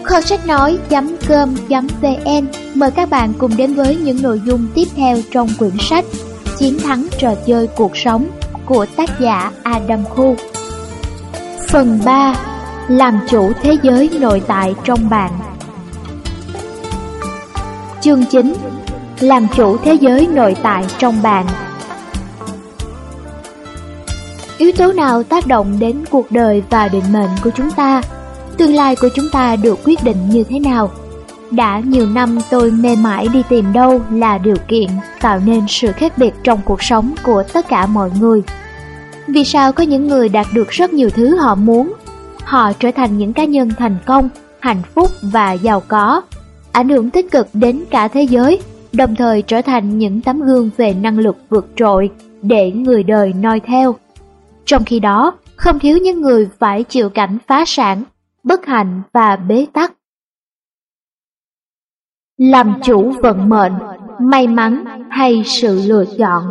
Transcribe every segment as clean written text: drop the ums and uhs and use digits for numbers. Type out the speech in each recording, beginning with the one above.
Kho sách nói.com.vn mời các bạn cùng đến với những nội dung tiếp theo trong quyển sách Chiến thắng trò chơi cuộc sống của tác giả Adam Khu. Phần 3. Làm chủ thế giới nội tại trong bạn. Chương 9. Làm chủ thế giới nội tại trong bạn. Yếu tố nào tác động đến cuộc đời và định mệnh của chúng ta? Tương lai của chúng ta được quyết định như thế nào? Đã nhiều năm tôi mê mải đi tìm đâu là điều kiện tạo nên sự khác biệt trong cuộc sống của tất cả mọi người. Vì sao có những người đạt được rất nhiều thứ họ muốn? Họ trở thành những cá nhân thành công, hạnh phúc và giàu có, ảnh hưởng tích cực đến cả thế giới, đồng thời trở thành những tấm gương về năng lực vượt trội để người đời noi theo. Trong khi đó, không thiếu những người phải chịu cảnh phá sản, bất hạnh và bế tắc. Làm chủ vận mệnh, may mắn hay sự lựa chọn?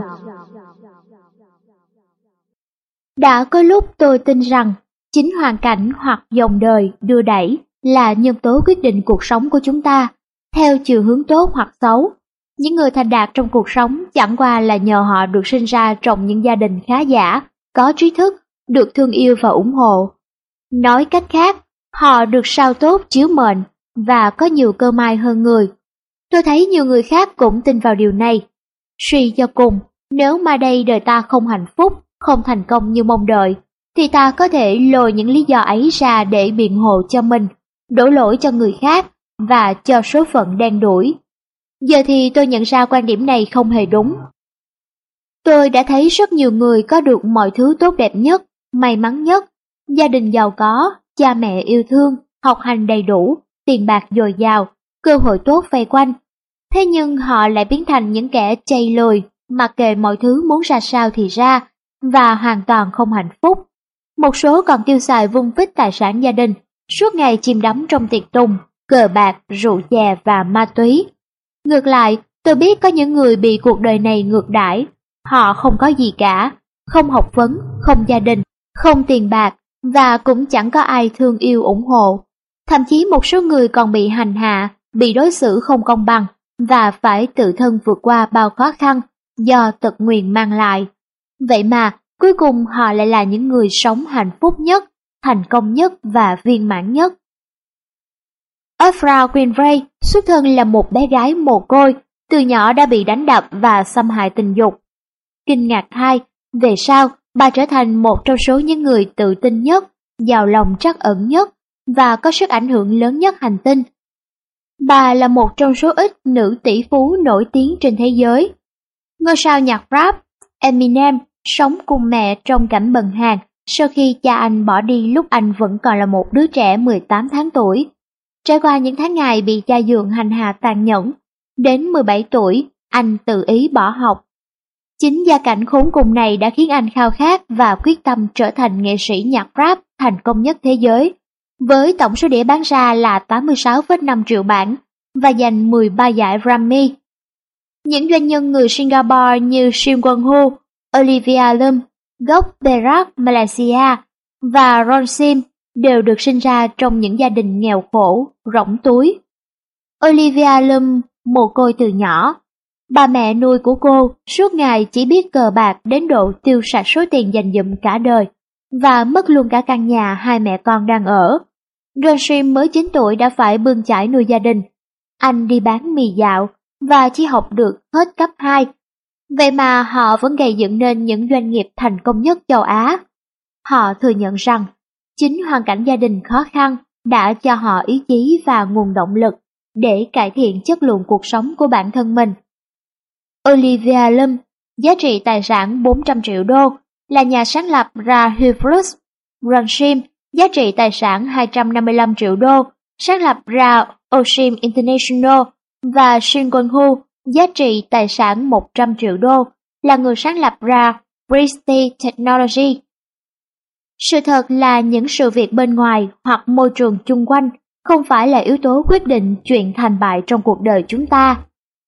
Đã có lúc tôi tin rằng chính hoàn cảnh hoặc dòng đời đưa đẩy là nhân tố quyết định cuộc sống của chúng ta, theo chiều hướng tốt hoặc xấu. Những người thành đạt trong cuộc sống chẳng qua là nhờ họ được sinh ra trong những gia đình khá giả, có trí thức, được thương yêu và ủng hộ. Nói cách khác, họ được sao tốt chiếu mệnh và có nhiều cơ may hơn người. Tôi thấy nhiều người khác cũng tin vào điều này. Suy cho cùng, nếu mai đây đời ta không hạnh phúc, không thành công như mong đợi, thì ta có thể lôi những lý do ấy ra để biện hộ cho mình, đổ lỗi cho người khác và cho số phận đen đủi. Giờ thì tôi nhận ra quan điểm này không hề đúng. Tôi đã thấy rất nhiều người có được mọi thứ tốt đẹp nhất, may mắn nhất, gia đình giàu có, cha mẹ yêu thương, học hành đầy đủ, tiền bạc dồi dào, cơ hội tốt vây quanh. Thế nhưng họ lại biến thành những kẻ chây lười, mặc kệ mọi thứ muốn ra sao thì ra, và hoàn toàn không hạnh phúc. Một số còn tiêu xài vung vít tài sản gia đình, suốt ngày chìm đắm trong tiệc tùng, cờ bạc, rượu chè và ma túy. Ngược lại, tôi biết có những người bị cuộc đời này ngược đãi. Họ không có gì cả, không học vấn, không gia đình, không tiền bạc, và cũng chẳng có ai thương yêu ủng hộ. Thậm chí một số người còn bị hành hạ, bị đối xử không công bằng và phải tự thân vượt qua bao khó khăn do tật nguyền mang lại. Vậy mà, cuối cùng họ lại là những người sống hạnh phúc nhất, thành công nhất và viên mãn nhất. Oprah Winfrey xuất thân là một bé gái mồ côi, từ nhỏ đã bị đánh đập và xâm hại tình dục. Kinh ngạc thay, về sau, bà trở thành một trong số những người tự tin nhất, giàu lòng trắc ẩn nhất và có sức ảnh hưởng lớn nhất hành tinh. Bà là một trong số ít nữ tỷ phú nổi tiếng trên thế giới. Ngôi sao nhạc rap Eminem sống cùng mẹ trong cảnh bần hàn sau khi cha anh bỏ đi lúc anh vẫn còn là một đứa trẻ 18 tháng tuổi. Trải qua những tháng ngày bị cha dượng hành hạ tàn nhẫn, đến 17 tuổi, anh tự ý bỏ học. Chính gia cảnh khốn cùng này đã khiến anh khao khát và quyết tâm trở thành nghệ sĩ nhạc rap thành công nhất thế giới, với tổng số đĩa bán ra là 86,5 triệu bản và giành 13 giải Grammy. Những doanh nhân người Singapore như Shin Won Ho, Olivia Lum, gốc Perak, Malaysia và Ron Sim đều được sinh ra trong những gia đình nghèo khổ, rỗng túi. Olivia Lum mồ côi từ nhỏ. Bà mẹ nuôi của cô suốt ngày chỉ biết cờ bạc đến độ tiêu sạch số tiền dành dụm cả đời và mất luôn cả căn nhà hai mẹ con đang ở. Ron Sim mới 9 tuổi đã phải bươn chải nuôi gia đình. Anh đi bán mì dạo và chỉ học được hết cấp 2. Vậy mà họ vẫn gây dựng nên những doanh nghiệp thành công nhất châu Á. Họ thừa nhận rằng chính hoàn cảnh gia đình khó khăn đã cho họ ý chí và nguồn động lực để cải thiện chất lượng cuộc sống của bản thân mình. Olivia Lum, giá trị tài sản 400 triệu đô, là nhà sáng lập ra Hubris. Ron Sim, giá trị tài sản 255 triệu đô, sáng lập ra Osim International, và Shin Won Ho, giá trị tài sản 100 triệu đô, là người sáng lập ra Bristol Technology. Sự thật là những sự việc bên ngoài hoặc môi trường chung quanh không phải là yếu tố quyết định chuyện thành bại trong cuộc đời chúng ta.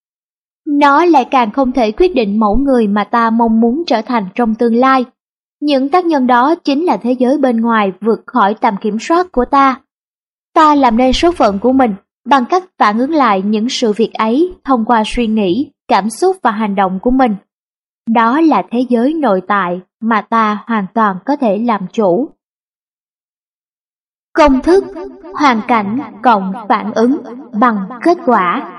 Nó lại càng không thể quyết định mẫu người mà ta mong muốn trở thành trong tương lai. Những tác nhân đó chính là thế giới bên ngoài vượt khỏi tầm kiểm soát của ta. Ta làm nên số phận của mình bằng cách phản ứng lại những sự việc ấy thông qua suy nghĩ, cảm xúc và hành động của mình. Đó là thế giới nội tại mà ta hoàn toàn có thể làm chủ. Công thức hoàn cảnh cộng phản ứng bằng kết quả.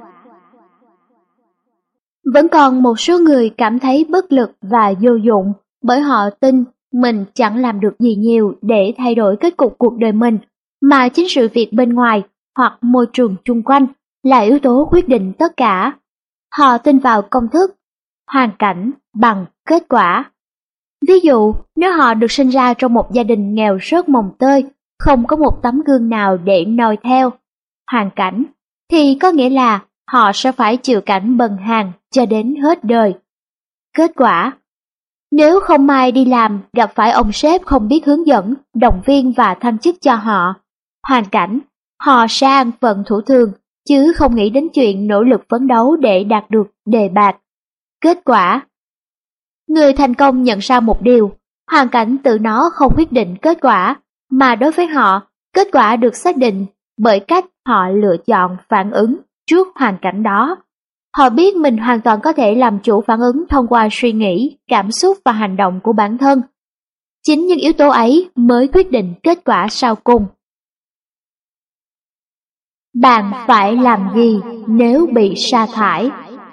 Vẫn còn một số người cảm thấy bất lực và vô dụng bởi họ tin mình chẳng làm được gì nhiều để thay đổi kết cục cuộc đời mình, mà chính sự việc bên ngoài hoặc môi trường chung quanh là yếu tố quyết định tất cả. Họ tin vào công thức hoàn cảnh bằng kết quả. Ví dụ, nếu họ được sinh ra trong một gia đình nghèo rớt mồng tơi, không có một tấm gương nào để noi theo, hoàn cảnh, thì có nghĩa là họ sẽ phải chịu cảnh bần hàn cho đến hết đời. Kết quả, nếu không may đi làm gặp phải ông sếp không biết hướng dẫn, động viên và thăng chức cho họ, hoàn cảnh, họ sẽ an phận thủ thường, chứ không nghĩ đến chuyện nỗ lực phấn đấu để đạt được đề bạt. Kết quả, người thành công nhận ra một điều, hoàn cảnh tự nó không quyết định kết quả, mà đối với họ, kết quả được xác định bởi cách họ lựa chọn phản ứng trước hoàn cảnh đó. Họ biết mình hoàn toàn có thể làm chủ phản ứng thông qua suy nghĩ, cảm xúc và hành động của bản thân. Chính những yếu tố ấy mới quyết định kết quả sau cùng. Bạn phải làm gì nếu bị sa thải?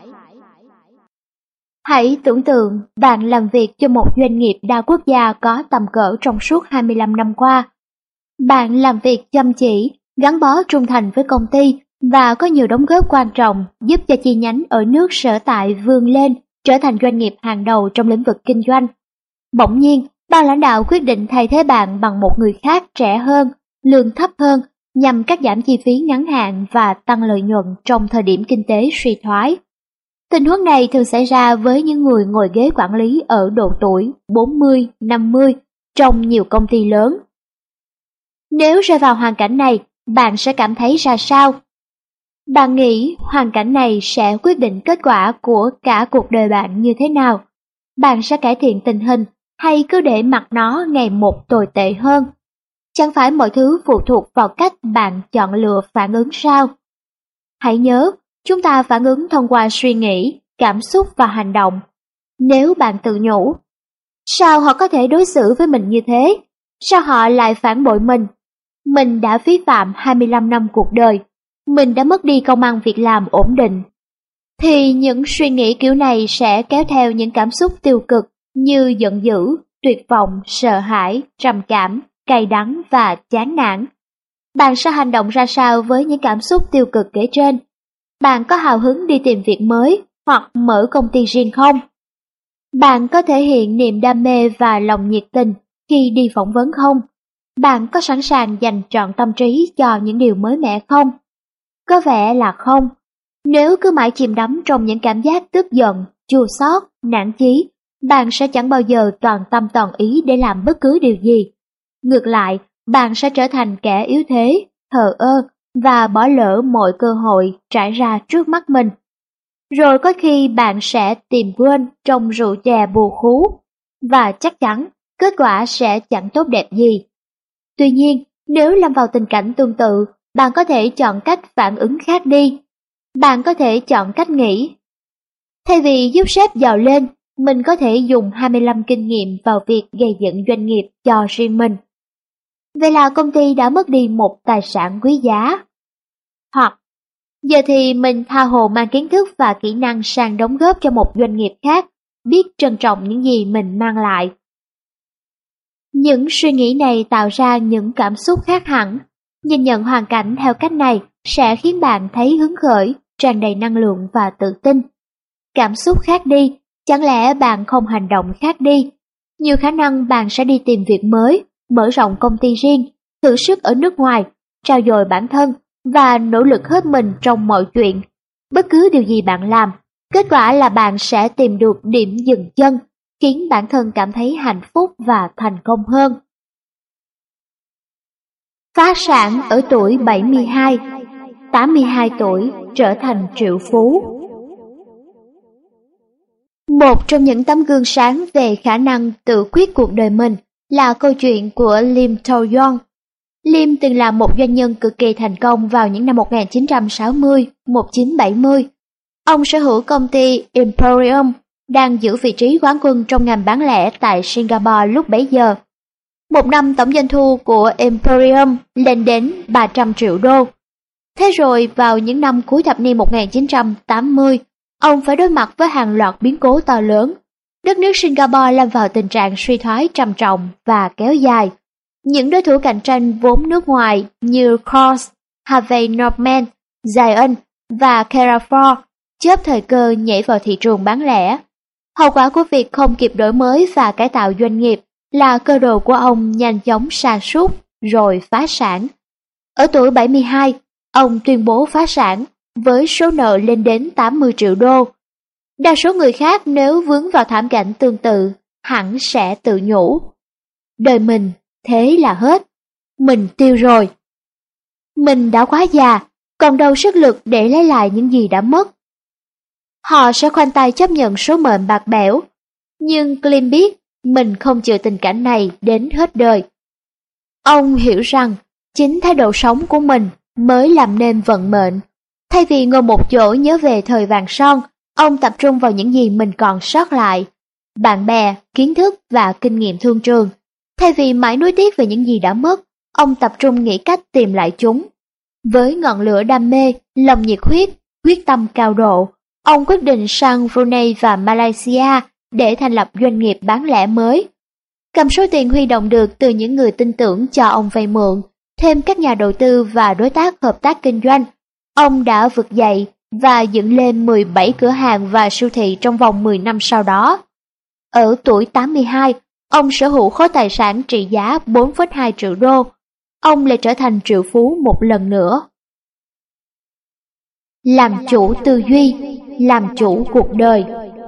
Hãy tưởng tượng bạn làm việc cho một doanh nghiệp đa quốc gia có tầm cỡ trong suốt 25 năm qua. Bạn làm việc chăm chỉ, gắn bó trung thành với công ty và có nhiều đóng góp quan trọng giúp cho chi nhánh ở nước sở tại vươn lên, trở thành doanh nghiệp hàng đầu trong lĩnh vực kinh doanh. Bỗng nhiên, ban lãnh đạo quyết định thay thế bạn bằng một người khác trẻ hơn, lương thấp hơn, nhằm cắt giảm chi phí ngắn hạn và tăng lợi nhuận trong thời điểm kinh tế suy thoái. Tình huống này thường xảy ra với những người ngồi ghế quản lý ở độ tuổi 40, 50 trong nhiều công ty lớn. Nếu rơi vào hoàn cảnh này, bạn sẽ cảm thấy ra sao? Bạn nghĩ hoàn cảnh này sẽ quyết định kết quả của cả cuộc đời bạn như thế nào? Bạn sẽ cải thiện tình hình hay cứ để mặc nó ngày một tồi tệ hơn? Chẳng phải mọi thứ phụ thuộc vào cách bạn chọn lựa phản ứng sao? Hãy nhớ, chúng ta phản ứng thông qua suy nghĩ, cảm xúc và hành động. Nếu bạn tự nhủ, sao họ có thể đối xử với mình như thế? Sao họ lại phản bội mình? Mình đã vi phạm 25 năm cuộc đời. Mình đã mất đi công ăn việc làm ổn định. Thì những suy nghĩ kiểu này sẽ kéo theo những cảm xúc tiêu cực như giận dữ, tuyệt vọng, sợ hãi, trầm cảm, cay đắng và chán nản. Bạn sẽ hành động ra sao với những cảm xúc tiêu cực kể trên? Bạn có hào hứng đi tìm việc mới hoặc mở công ty riêng không? Bạn có thể hiện niềm đam mê và lòng nhiệt tình khi đi phỏng vấn không? Bạn có sẵn sàng dành trọn tâm trí cho những điều mới mẻ không? Có vẻ là không. Nếu cứ mãi chìm đắm trong những cảm giác tức giận, chua xót, nản chí, bạn sẽ chẳng bao giờ toàn tâm toàn ý để làm bất cứ điều gì. Ngược lại, bạn sẽ trở thành kẻ yếu thế, thờ ơ và bỏ lỡ mọi cơ hội trải ra trước mắt mình. Rồi có khi bạn sẽ tìm quên trong rượu chè bùa khú, và chắc chắn kết quả sẽ chẳng tốt đẹp gì. Tuy nhiên, nếu lâm vào tình cảnh tương tự, bạn có thể chọn cách phản ứng khác đi. Bạn có thể chọn cách nghĩ, thay vì giúp sếp giàu lên, mình có thể dùng 25 kinh nghiệm vào việc gây dựng doanh nghiệp cho riêng mình. Vậy là công ty đã mất đi một tài sản quý giá. Hoặc, giờ thì mình tha hồ mang kiến thức và kỹ năng sang đóng góp cho một doanh nghiệp khác, biết trân trọng những gì mình mang lại. Những suy nghĩ này tạo ra những cảm xúc khác hẳn. Nhìn nhận hoàn cảnh theo cách này sẽ khiến bạn thấy hứng khởi, tràn đầy năng lượng và tự tin. Cảm xúc khác đi, chẳng lẽ bạn không hành động khác đi? Nhiều khả năng bạn sẽ đi tìm việc mới, mở rộng công ty riêng, thử sức ở nước ngoài, trau dồi bản thân và nỗ lực hết mình trong mọi chuyện. Bất cứ điều gì bạn làm, kết quả là bạn sẽ tìm được điểm dừng chân, khiến bản thân cảm thấy hạnh phúc và thành công hơn. Phá sản ở tuổi 72, 82 tuổi trở thành triệu phú. Một trong những tấm gương sáng về khả năng tự quyết cuộc đời mình là câu chuyện của Lim To-yong. Liêm từng là một doanh nhân cực kỳ thành công vào những năm 1960, 1970. Ông sở hữu công ty Emporium, đang giữ vị trí quán quân trong ngành bán lẻ tại Singapore lúc bấy giờ. Một năm tổng doanh thu của Emporium lên đến 300 triệu đô. Thế rồi vào những năm cuối thập niên 1980, ông phải đối mặt với hàng loạt biến cố to lớn. Đất nước Singapore lâm vào tình trạng suy thoái trầm trọng và kéo dài. Những đối thủ cạnh tranh vốn nước ngoài như Coles, Harvey Norman, Giant và Carrefour chớp thời cơ nhảy vào thị trường bán lẻ. Hậu quả của việc không kịp đổi mới và cải tạo doanh nghiệp là cơ đồ của ông nhanh chóng sa sút rồi phá sản. Ở tuổi 72, ông tuyên bố phá sản với số nợ lên đến 80 triệu đô. Đa số người khác nếu vướng vào thảm cảnh tương tự hẳn sẽ tự nhủ: đời mình thế là hết, mình tiêu rồi. Mình đã quá già, còn đâu sức lực để lấy lại những gì đã mất. Họ sẽ khoanh tay chấp nhận số mệnh bạc bẽo, nhưng Clint biết mình không chịu tình cảnh này đến hết đời. Ông hiểu rằng chính thái độ sống của mình mới làm nên vận mệnh. Thay vì ngồi một chỗ nhớ về thời vàng son, ông tập trung vào những gì mình còn sót lại: bạn bè, kiến thức và kinh nghiệm thương trường. Thay vì mãi nuối tiếc về những gì đã mất, ông tập trung nghĩ cách tìm lại chúng. Với ngọn lửa đam mê, lòng nhiệt huyết, quyết tâm cao độ, ông quyết định sang Brunei và Malaysia để thành lập doanh nghiệp bán lẻ mới. Cầm số tiền huy động được từ những người tin tưởng cho ông vay mượn, thêm các nhà đầu tư và đối tác hợp tác kinh doanh, ông đã vực dậy và dựng lên 17 cửa hàng và siêu thị trong vòng 10 năm sau đó. Ở tuổi 82, ông sở hữu khối tài sản trị giá 4,2 triệu đô. Ông lại trở thành triệu phú một lần nữa. Làm chủ tư duy, làm chủ cuộc đời.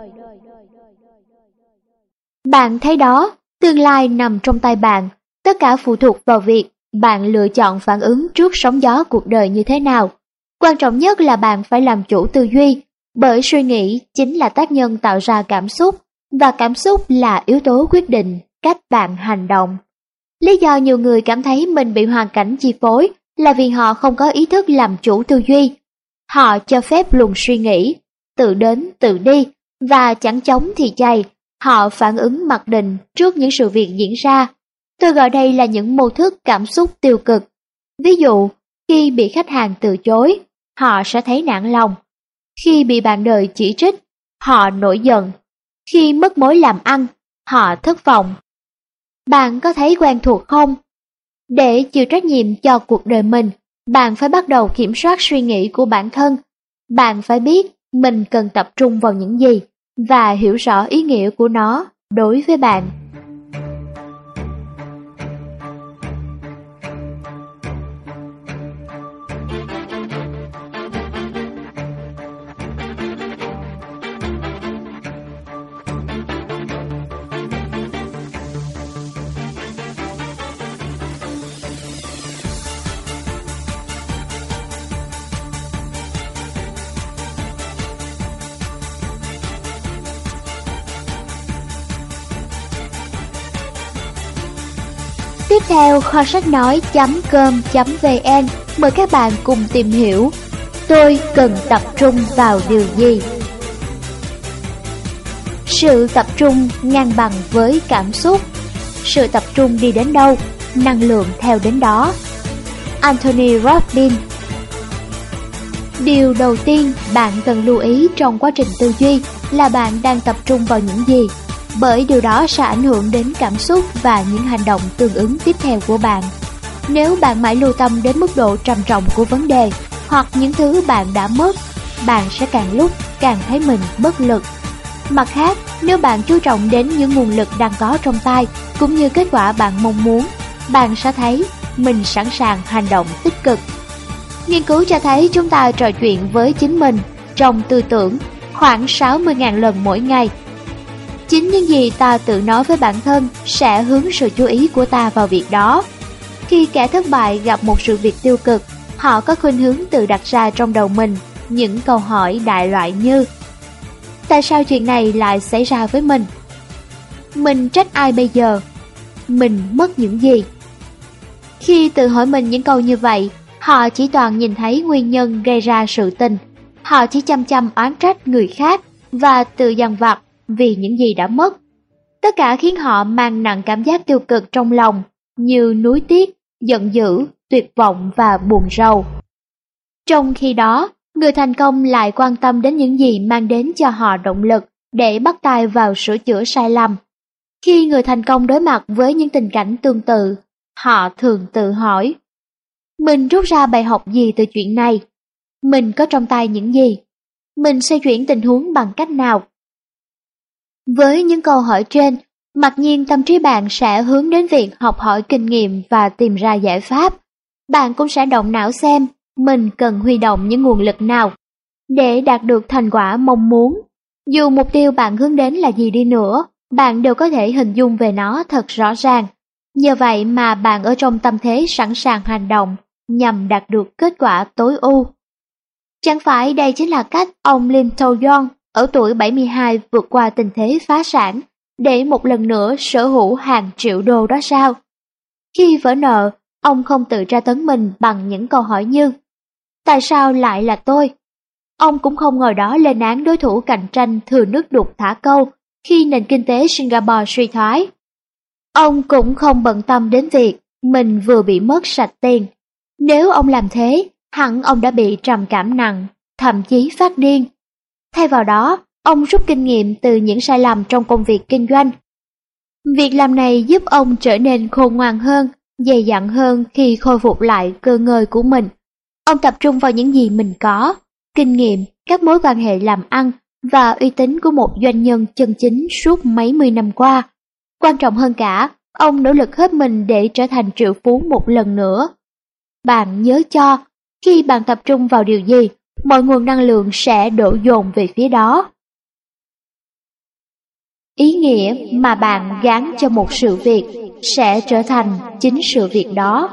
Bạn thấy đó, tương lai nằm trong tay bạn, tất cả phụ thuộc vào việc bạn lựa chọn phản ứng trước sóng gió cuộc đời như thế nào. Quan trọng nhất là bạn phải làm chủ tư duy, bởi suy nghĩ chính là tác nhân tạo ra cảm xúc, và cảm xúc là yếu tố quyết định cách bạn hành động. Lý do nhiều người cảm thấy mình bị hoàn cảnh chi phối là vì họ không có ý thức làm chủ tư duy. Họ cho phép luồng suy nghĩ tự đến tự đi, và chẳng chống thì chạy. Họ phản ứng mặc định trước những sự việc diễn ra. Tôi gọi đây là những mô thức cảm xúc tiêu cực. Ví dụ, khi bị khách hàng từ chối, họ sẽ thấy nản lòng. Khi bị bạn đời chỉ trích, họ nổi giận. Khi mất mối làm ăn, họ thất vọng. Bạn có thấy quen thuộc không? Để chịu trách nhiệm cho cuộc đời mình, bạn phải bắt đầu kiểm soát suy nghĩ của bản thân. Bạn phải biết mình cần tập trung vào những gì và hiểu rõ ý nghĩa của nó đối với bạn. Tiếp theo, kho sách nói.com.vn mời các bạn cùng tìm hiểu tôi cần tập trung vào điều gì. Sự tập trung ngang bằng với cảm xúc. Sự tập trung đi đến đâu, năng lượng theo đến đó. Anthony Robbins. Điều đầu tiên bạn cần lưu ý trong quá trình tư duy là bạn đang tập trung vào những gì, bởi điều đó sẽ ảnh hưởng đến cảm xúc và những hành động tương ứng tiếp theo của bạn. Nếu bạn mãi lưu tâm đến mức độ trầm trọng của vấn đề hoặc những thứ bạn đã mất, bạn sẽ càng lúc càng thấy mình bất lực. Mặt khác, nếu bạn chú trọng đến những nguồn lực đang có trong tay cũng như kết quả bạn mong muốn, bạn sẽ thấy mình sẵn sàng hành động tích cực. Nghiên cứu cho thấy chúng ta trò chuyện với chính mình trong tư tưởng khoảng 60.000 lần mỗi ngày. Chính những gì ta tự nói với bản thân sẽ hướng sự chú ý của ta vào việc đó. Khi kẻ thất bại gặp một sự việc tiêu cực, họ có khuynh hướng tự đặt ra trong đầu mình những câu hỏi đại loại như: tại sao chuyện này lại xảy ra với mình? Mình trách ai bây giờ? Mình mất những gì? Khi tự hỏi mình những câu như vậy, họ chỉ toàn nhìn thấy nguyên nhân gây ra sự tình. Họ chỉ chăm chăm oán trách người khác và tự dằn vặt vì những gì đã mất. Tất cả khiến họ mang nặng cảm giác tiêu cực trong lòng, như nuối tiếc, giận dữ, tuyệt vọng và buồn rầu. Trong khi đó, người thành công lại quan tâm đến những gì mang đến cho họ động lực để bắt tay vào sửa chữa sai lầm. Khi người thành công đối mặt với những tình cảnh tương tự, họ thường tự hỏi: mình rút ra bài học gì từ chuyện này? Mình có trong tay những gì? Mình sẽ chuyển tình huống bằng cách nào? Với những câu hỏi trên, mặc nhiên tâm trí bạn sẽ hướng đến việc học hỏi kinh nghiệm và tìm ra giải pháp. Bạn cũng sẽ động não xem mình cần huy động những nguồn lực nào để đạt được thành quả mong muốn. Dù mục tiêu bạn hướng đến là gì đi nữa, bạn đều có thể hình dung về nó thật rõ ràng. Nhờ vậy mà bạn ở trong tâm thế sẵn sàng hành động nhằm đạt được kết quả tối ưu. Chẳng phải đây chính là cách ông Lim Tae-yong ở tuổi 72 vượt qua tình thế phá sản để một lần nữa sở hữu hàng triệu đô đó sao? Khi vỡ nợ, ông không tự tra tấn mình bằng những câu hỏi như: tại sao lại là tôi? Ông cũng không ngồi đó lên án đối thủ cạnh tranh thừa nước đục thả câu khi nền kinh tế Singapore suy thoái. Ông cũng không bận tâm đến việc mình vừa bị mất sạch tiền. Nếu ông làm thế, hẳn ông đã bị trầm cảm nặng, thậm chí phát điên. Thay vào đó, ông rút kinh nghiệm từ những sai lầm trong công việc kinh doanh. Việc làm này giúp ông trở nên khôn ngoan hơn, dày dặn hơn khi khôi phục lại cơ ngơi của mình. Ông tập trung vào những gì mình có: kinh nghiệm, các mối quan hệ làm ăn và uy tín của một doanh nhân chân chính suốt mấy mươi năm qua. Quan trọng hơn cả, ông nỗ lực hết mình để trở thành triệu phú một lần nữa. Bạn nhớ cho, khi bạn tập trung vào điều gì, mọi nguồn năng lượng sẽ đổ dồn về phía đó. Ý nghĩa mà bạn gán cho một sự việc sẽ trở thành chính sự việc đó.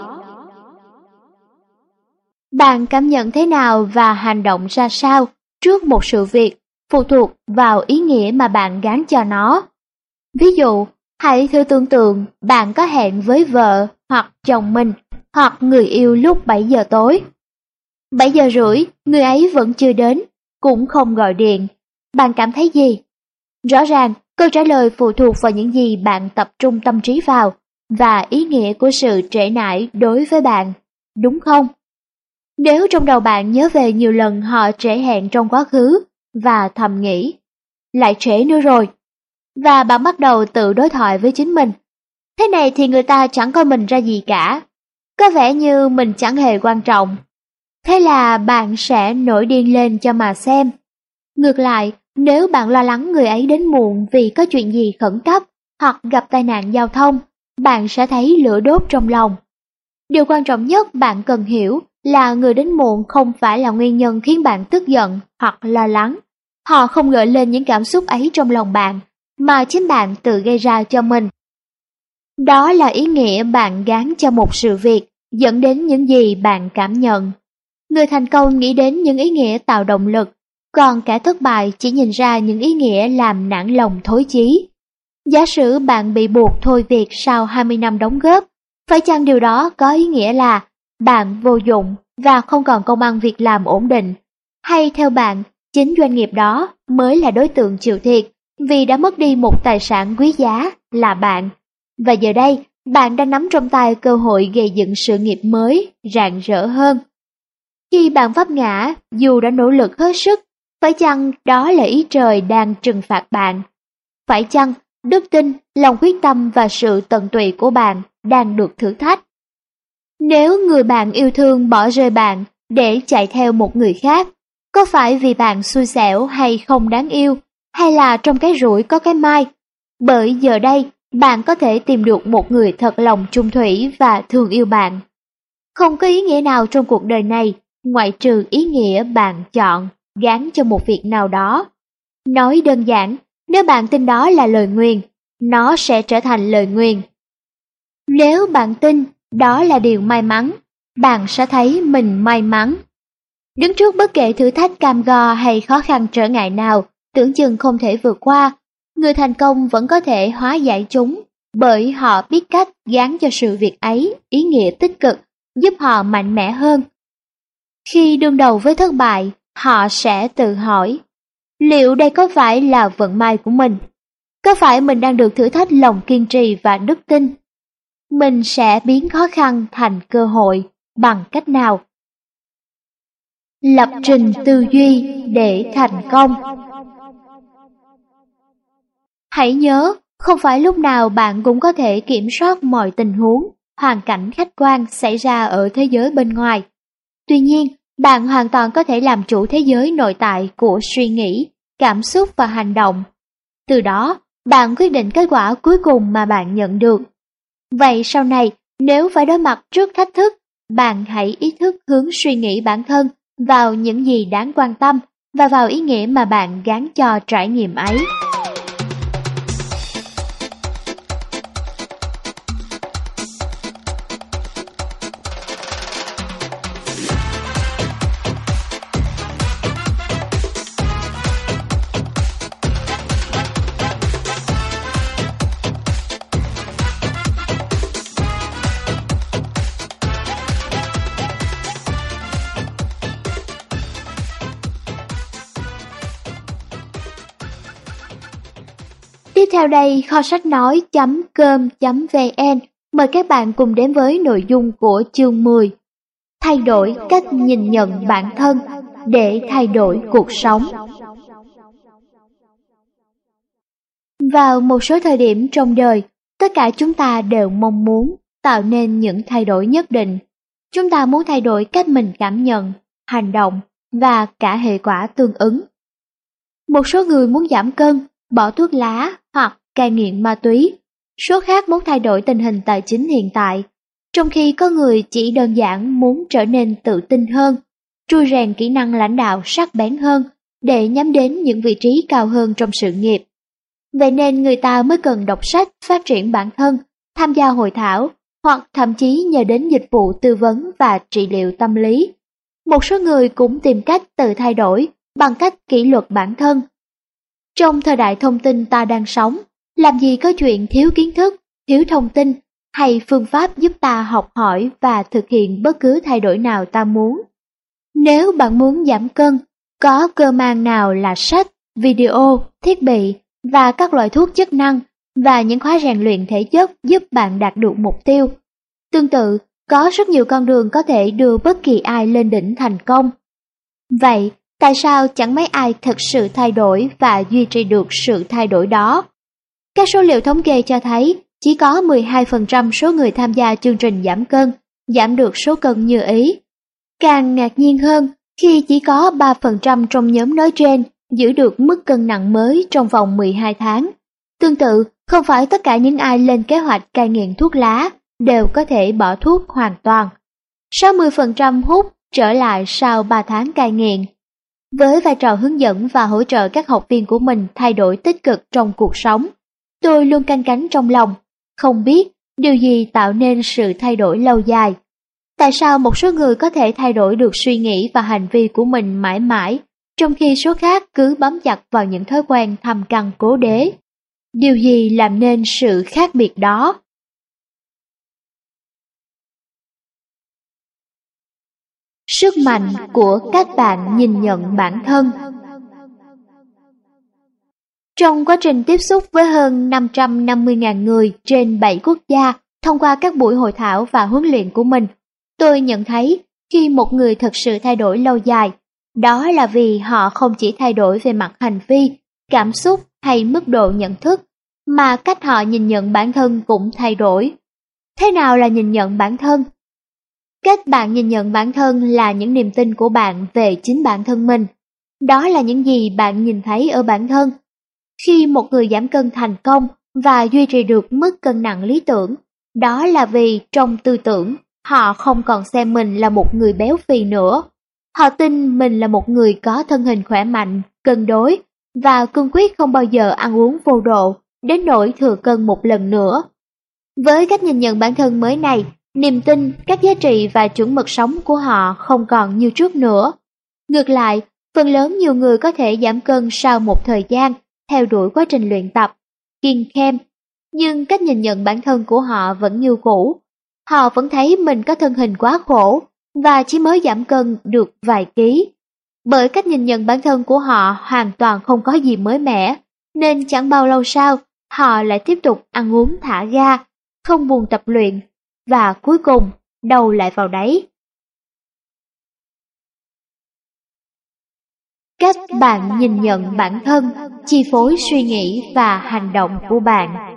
Bạn cảm nhận thế nào và hành động ra sao trước một sự việc phụ thuộc vào ý nghĩa mà bạn gán cho nó. Ví dụ, hãy thử tưởng tượng bạn có hẹn với vợ hoặc chồng mình hoặc người yêu lúc 7 giờ tối. 7 giờ rưỡi, người ấy vẫn chưa đến, cũng không gọi điện. Bạn cảm thấy gì? Rõ ràng, câu trả lời phụ thuộc vào những gì bạn tập trung tâm trí vào và ý nghĩa của sự trễ nải đối với bạn, đúng không? Nếu trong đầu bạn nhớ về nhiều lần họ trễ hẹn trong quá khứ và thầm nghĩ, lại trễ nữa rồi, và bạn bắt đầu tự đối thoại với chính mình, thế này thì người ta chẳng coi mình ra gì cả, có vẻ như mình chẳng hề quan trọng. Thế là bạn sẽ nổi điên lên cho mà xem. Ngược lại, nếu bạn lo lắng người ấy đến muộn vì có chuyện gì khẩn cấp hoặc gặp tai nạn giao thông, bạn sẽ thấy lửa đốt trong lòng. Điều quan trọng nhất bạn cần hiểu là người đến muộn không phải là nguyên nhân khiến bạn tức giận hoặc lo lắng. Họ không gợi lên những cảm xúc ấy trong lòng bạn, mà chính bạn tự gây ra cho mình. Đó là ý nghĩa bạn gán cho một sự việc, dẫn đến những gì bạn cảm nhận. Người thành công nghĩ đến những ý nghĩa tạo động lực, còn kẻ thất bại chỉ nhìn ra những ý nghĩa làm nản lòng thối chí. Giả sử bạn bị buộc thôi việc sau 20 năm đóng góp, phải chăng điều đó có ý nghĩa là bạn vô dụng và không còn công ăn việc làm ổn định? Hay theo bạn, chính doanh nghiệp đó mới là đối tượng chịu thiệt vì đã mất đi một tài sản quý giá là bạn? Và giờ đây, bạn đang nắm trong tay cơ hội gây dựng sự nghiệp mới, rạng rỡ hơn. Khi bạn vấp ngã, dù đã nỗ lực hết sức, phải chăng đó là ý trời đang trừng phạt bạn? Phải chăng đức tin, lòng quyết tâm và sự tận tụy của bạn đang được thử thách? Nếu người bạn yêu thương bỏ rơi bạn để chạy theo một người khác, có phải vì bạn xui xẻo hay không đáng yêu, hay là trong cái rủi có cái mai? Bởi giờ đây, bạn có thể tìm được một người thật lòng chung thủy và thương yêu bạn. Không có ý nghĩa nào trong cuộc đời này, ngoại trừ ý nghĩa bạn chọn, gán cho một việc nào đó. Nói đơn giản, nếu bạn tin đó là lời nguyền, nó sẽ trở thành lời nguyền. Nếu bạn tin đó là điều may mắn, bạn sẽ thấy mình may mắn. Đứng trước bất kể thử thách cam go hay khó khăn trở ngại nào, tưởng chừng không thể vượt qua, người thành công vẫn có thể hóa giải chúng. bởi họ biết cách gán cho sự việc ấy ý nghĩa tích cực, giúp họ mạnh mẽ hơn. Khi đương đầu với thất bại, họ sẽ tự hỏi, liệu đây có phải là vận may của mình? Có phải mình đang được thử thách lòng kiên trì và đức tin? Mình sẽ biến khó khăn thành cơ hội bằng cách nào? Lập trình tư duy để thành công. Hãy nhớ, không phải lúc nào bạn cũng có thể kiểm soát mọi tình huống, hoàn cảnh khách quan xảy ra ở thế giới bên ngoài. Tuy nhiên, bạn hoàn toàn có thể làm chủ thế giới nội tại của suy nghĩ, cảm xúc và hành động. Từ đó, bạn quyết định kết quả cuối cùng mà bạn nhận được. Vậy sau này, nếu phải đối mặt trước thách thức, bạn hãy ý thức hướng suy nghĩ bản thân vào những gì đáng quan tâm và vào ý nghĩa mà bạn gán cho trải nghiệm ấy. Tiếp theo đây, kho sách nói.com.vn mời các bạn cùng đến với nội dung của chương 10. Thay đổi cách nhìn nhận bản thân để thay đổi cuộc sống. Vào một số thời điểm trong đời, tất cả chúng ta đều mong muốn tạo nên những thay đổi nhất định. Chúng ta muốn thay đổi cách mình cảm nhận, hành động và cả hệ quả tương ứng. Một số người muốn giảm cân, bỏ thuốc lá hoặc cai nghiện ma túy. Số khác muốn thay đổi tình hình tài chính hiện tại, trong khi có người chỉ đơn giản muốn trở nên tự tin hơn, trui rèn kỹ năng lãnh đạo sắc bén hơn để nhắm đến những vị trí cao hơn trong sự nghiệp. Vậy nên người ta mới cần đọc sách phát triển bản thân, tham gia hội thảo hoặc thậm chí nhờ đến dịch vụ tư vấn và trị liệu tâm lý. Một số người cũng tìm cách tự thay đổi bằng cách kỷ luật bản thân. Trong thời đại thông tin ta đang sống, làm gì có chuyện thiếu kiến thức, thiếu thông tin hay phương pháp giúp ta học hỏi và thực hiện bất cứ thay đổi nào ta muốn. Nếu bạn muốn giảm cân, có cơ mang nào là sách, video, thiết bị và các loại thuốc chức năng và những khóa rèn luyện thể chất giúp bạn đạt được mục tiêu. Tương tự, có rất nhiều con đường có thể đưa bất kỳ ai lên đỉnh thành công. Vậy, tại sao chẳng mấy ai thực sự thay đổi và duy trì được sự thay đổi đó? Các số liệu thống kê cho thấy chỉ có 12% số người tham gia chương trình giảm cân giảm được số cân như ý. Càng ngạc nhiên hơn khi chỉ có 3% trong nhóm nói trên giữ được mức cân nặng mới trong vòng 12 tháng. Tương tự, không phải tất cả những ai lên kế hoạch cai nghiện thuốc lá đều có thể bỏ thuốc hoàn toàn. 60% hút trở lại sau 3 tháng cai nghiện. Với vai trò hướng dẫn và hỗ trợ các học viên của mình thay đổi tích cực trong cuộc sống, tôi luôn canh cánh trong lòng, không biết điều gì tạo nên sự thay đổi lâu dài. Tại sao một số người có thể thay đổi được suy nghĩ và hành vi của mình mãi mãi, trong khi số khác cứ bám chặt vào những thói quen thâm căn cố đế? Điều gì làm nên sự khác biệt đó? Sức mạnh của cách bạn nhìn nhận bản thân. Trong quá trình tiếp xúc với hơn 550.000 người trên 7 quốc gia thông qua các buổi hội thảo và huấn luyện của mình, tôi nhận thấy khi một người thực sự thay đổi lâu dài, đó là vì họ không chỉ thay đổi về mặt hành vi, cảm xúc hay mức độ nhận thức, mà cách họ nhìn nhận bản thân cũng thay đổi. Thế nào là nhìn nhận bản thân? Cách bạn nhìn nhận bản thân là những niềm tin của bạn về chính bản thân mình. Đó là những gì bạn nhìn thấy ở bản thân. Khi một người giảm cân thành công và duy trì được mức cân nặng lý tưởng, đó là vì trong tư tưởng, họ không còn xem mình là một người béo phì nữa. Họ tin mình là một người có thân hình khỏe mạnh, cân đối và cương quyết không bao giờ ăn uống vô độ, đến nỗi thừa cân một lần nữa. Với cách nhìn nhận bản thân mới này, niềm tin, các giá trị và chuẩn mực sống của họ không còn như trước nữa. Ngược lại, phần lớn nhiều người có thể giảm cân sau một thời gian, theo đuổi quá trình luyện tập, kiêng khem, nhưng cách nhìn nhận bản thân của họ vẫn như cũ. Họ vẫn thấy mình có thân hình quá khổ và chỉ mới giảm cân được vài ký. Bởi cách nhìn nhận bản thân của họ hoàn toàn không có gì mới mẻ, nên chẳng bao lâu sau, họ lại tiếp tục ăn uống thả ga, không buồn tập luyện, và cuối cùng đầu lại vào đáy. Cách bạn nhìn nhận bản thân chi phối suy nghĩ và hành động của bạn.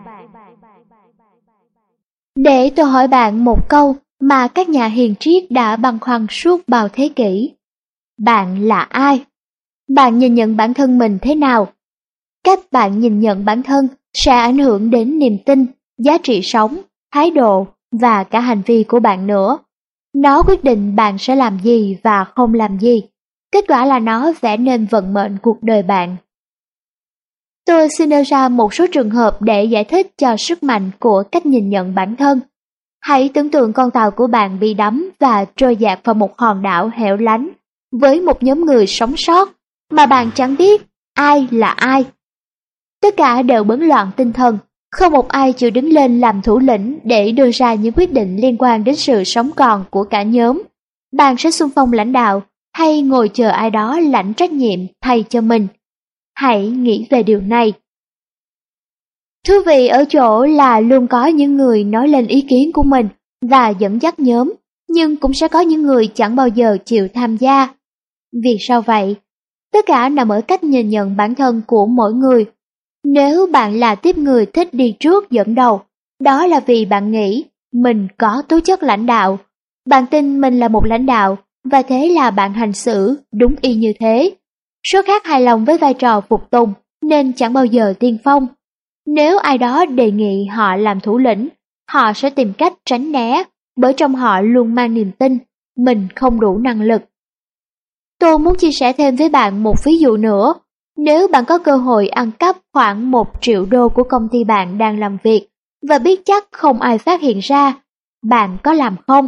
Để tôi hỏi bạn một câu mà các nhà hiền triết đã băn khoăn suốt bao thế kỷ. Bạn là ai? Bạn nhìn nhận bản thân mình thế nào? Cách bạn nhìn nhận bản thân sẽ ảnh hưởng đến niềm tin, giá trị sống, thái độ và cả hành vi của bạn nữa. Nó quyết định bạn sẽ làm gì và không làm gì. Kết quả là nó vẽ nên vận mệnh cuộc đời bạn. Tôi xin nêu ra một số trường hợp để giải thích cho sức mạnh của cách nhìn nhận bản thân. Hãy tưởng tượng con tàu của bạn bị đắm và trôi dạt vào một hòn đảo hẻo lánh với một nhóm người sống sót mà bạn chẳng biết ai là ai. Tất cả đều bấn loạn tinh thần, không một ai chịu đứng lên làm thủ lĩnh để đưa ra những quyết định liên quan đến sự sống còn của cả nhóm. Bạn sẽ xung phong lãnh đạo hay ngồi chờ ai đó lãnh trách nhiệm thay cho mình? Hãy nghĩ về điều này. Thú vị ở chỗ là luôn có những người nói lên ý kiến của mình và dẫn dắt nhóm, nhưng cũng sẽ có những người chẳng bao giờ chịu tham gia. Vì sao vậy? Tất cả nằm ở cách nhìn nhận bản thân của mỗi người. Nếu bạn là tiếp người thích đi trước dẫn đầu, đó là vì bạn nghĩ mình có tố chất lãnh đạo. Bạn tin mình là một lãnh đạo, và thế là bạn hành xử đúng y như thế. Số khác hài lòng với vai trò phục tùng nên chẳng bao giờ tiên phong. Nếu ai đó đề nghị họ làm thủ lĩnh, họ sẽ tìm cách tránh né, bởi trong họ luôn mang niềm tin mình không đủ năng lực. Tôi muốn chia sẻ thêm với bạn một ví dụ nữa. Nếu bạn có cơ hội ăn cắp khoảng 1 triệu đô của công ty bạn đang làm việc và biết chắc không ai phát hiện ra, bạn có làm không?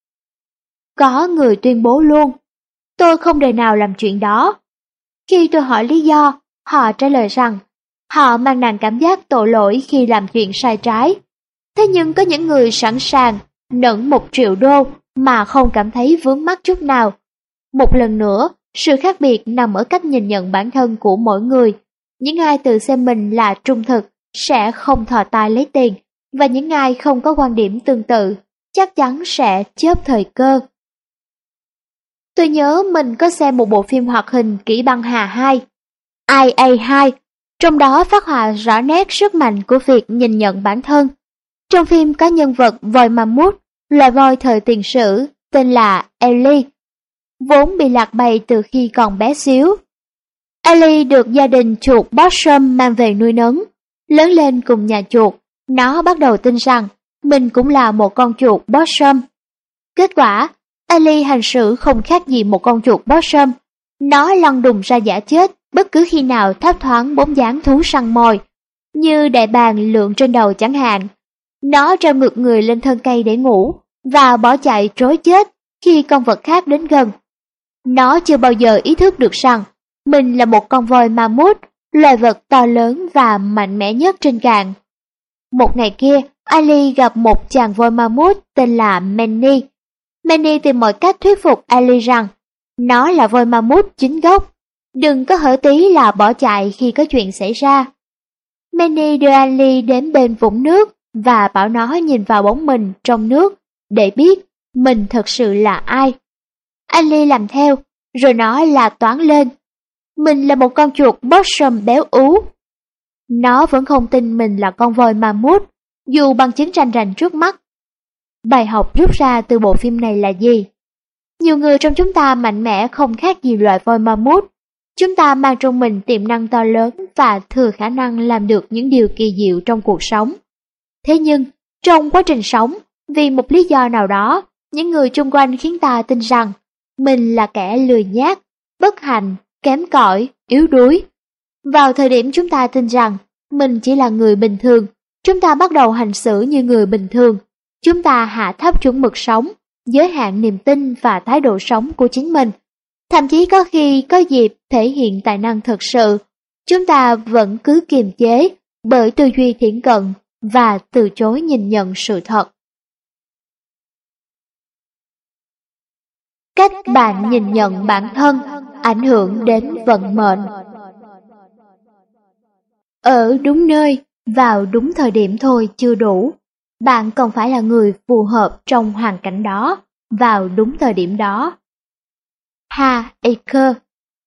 Có người tuyên bố luôn, tôi không đời nào làm chuyện đó. Khi tôi hỏi lý do, họ trả lời rằng họ mang nặng cảm giác tội lỗi khi làm chuyện sai trái. Thế nhưng có những người sẵn sàng nẫn 1 triệu đô mà không cảm thấy vướng mắc chút nào. Một lần nữa, sự khác biệt nằm ở cách nhìn nhận bản thân của mỗi người. Những ai tự xem mình là trung thực sẽ không thò tay lấy tiền, và những ai không có quan điểm tương tự chắc chắn sẽ chớp thời cơ. Tôi nhớ mình có xem một bộ phim hoạt hình Kỷ Băng Hà 2, IA2, trong đó phát họa rõ nét sức mạnh của việc nhìn nhận bản thân. Trong phim có nhân vật voi ma-mút, loài voi thời tiền sử tên là Ellie, vốn bị lạc bầy từ khi còn bé xíu. Ellie được gia đình chuột Possum mang về nuôi nấng. Lớn lên cùng nhà chuột, nó bắt đầu tin rằng mình cũng là một con chuột Possum. Kết quả, Ellie hành xử không khác gì một con chuột Possum. Nó lăn đùng ra giả chết bất cứ khi nào thấp thoáng bóng dáng thú săn mồi, như đại bàng lượn trên đầu chẳng hạn. Nó treo ngược người lên thân cây để ngủ và bỏ chạy trối chết khi con vật khác đến gần. Nó chưa bao giờ ý thức được rằng mình là một con voi ma-mút, loài vật to lớn và mạnh mẽ nhất trên cạn. Một ngày kia, Ali gặp một chàng voi ma-mút tên là Manny. Manny tìm mọi cách thuyết phục Ali rằng nó là voi ma-mút chính gốc, đừng có hở tí là bỏ chạy khi có chuyện xảy ra. Manny đưa Ali đến bên vũng nước và bảo nó nhìn vào bóng mình trong nước để biết mình thật sự là ai. Ali làm theo, rồi nó là toáng lên. Mình là một con chuột Possum béo ú. Nó vẫn không tin mình là con voi ma-mút, dù bằng chứng rành rành trước mắt. Bài học rút ra từ bộ phim này là gì? Nhiều người trong chúng ta mạnh mẽ không khác gì loài voi ma-mút. Chúng ta mang trong mình tiềm năng to lớn và thừa khả năng làm được những điều kỳ diệu trong cuộc sống. Thế nhưng, trong quá trình sống, vì một lý do nào đó, những người chung quanh khiến ta tin rằng mình là kẻ lười nhác, bất hạnh, kém cỏi, yếu đuối. Vào thời điểm chúng ta tin rằng mình chỉ là người bình thường, chúng ta bắt đầu hành xử như người bình thường. Chúng ta hạ thấp chuẩn mực sống, giới hạn niềm tin và thái độ sống của chính mình. Thậm chí có khi có dịp thể hiện tài năng thật sự, chúng ta vẫn cứ kiềm chế bởi tư duy thiển cận và từ chối nhìn nhận sự thật. Cách bạn nhìn nhận bản thân ảnh hưởng đến vận mệnh. Ở đúng nơi, vào đúng thời điểm thôi chưa đủ. Bạn còn phải là người phù hợp trong hoàn cảnh đó, vào đúng thời điểm đó. Aker.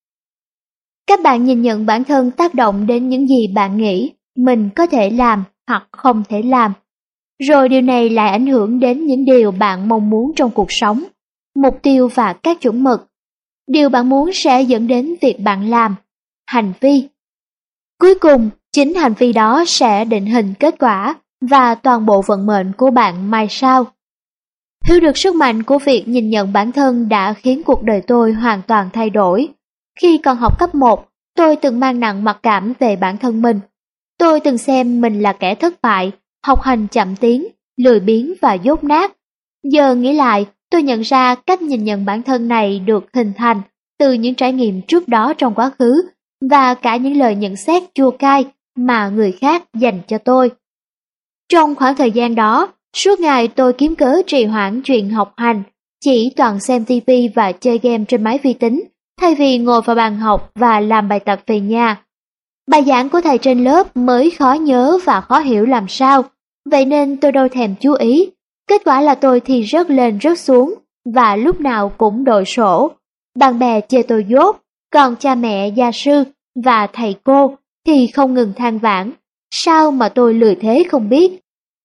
Các bạn nhìn nhận bản thân tác động đến những gì bạn nghĩ mình có thể làm hoặc không thể làm. Rồi điều này lại ảnh hưởng đến những điều bạn mong muốn trong cuộc sống, mục tiêu và các chuẩn mực. Điều bạn muốn sẽ dẫn đến việc bạn làm, hành vi. Cuối cùng, chính hành vi đó sẽ định hình kết quả và toàn bộ vận mệnh của bạn mai sau. Hiểu được sức mạnh của việc nhìn nhận bản thân đã khiến cuộc đời tôi hoàn toàn thay đổi. Khi còn học cấp 1, tôi từng mang nặng mặc cảm về bản thân mình. Tôi từng xem mình là kẻ thất bại, học hành chậm tiến, lười biếng và dốt nát. Giờ nghĩ lại, tôi nhận ra cách nhìn nhận bản thân này được hình thành từ những trải nghiệm trước đó trong quá khứ và cả những lời nhận xét chua cay mà người khác dành cho tôi. Trong khoảng thời gian đó, suốt ngày tôi kiếm cớ trì hoãn chuyện học hành, chỉ toàn xem TV và chơi game trên máy vi tính, thay vì ngồi vào bàn học và làm bài tập về nhà. Bài giảng của thầy trên lớp mới khó nhớ và khó hiểu làm sao, vậy nên tôi đâu thèm chú ý. Kết quả là tôi thì rớt lên rớt xuống, và lúc nào cũng đội sổ. Bạn bè chê tôi dốt, còn cha mẹ, gia sư và thầy cô thì không ngừng than vãn. Sao mà tôi lười thế không biết.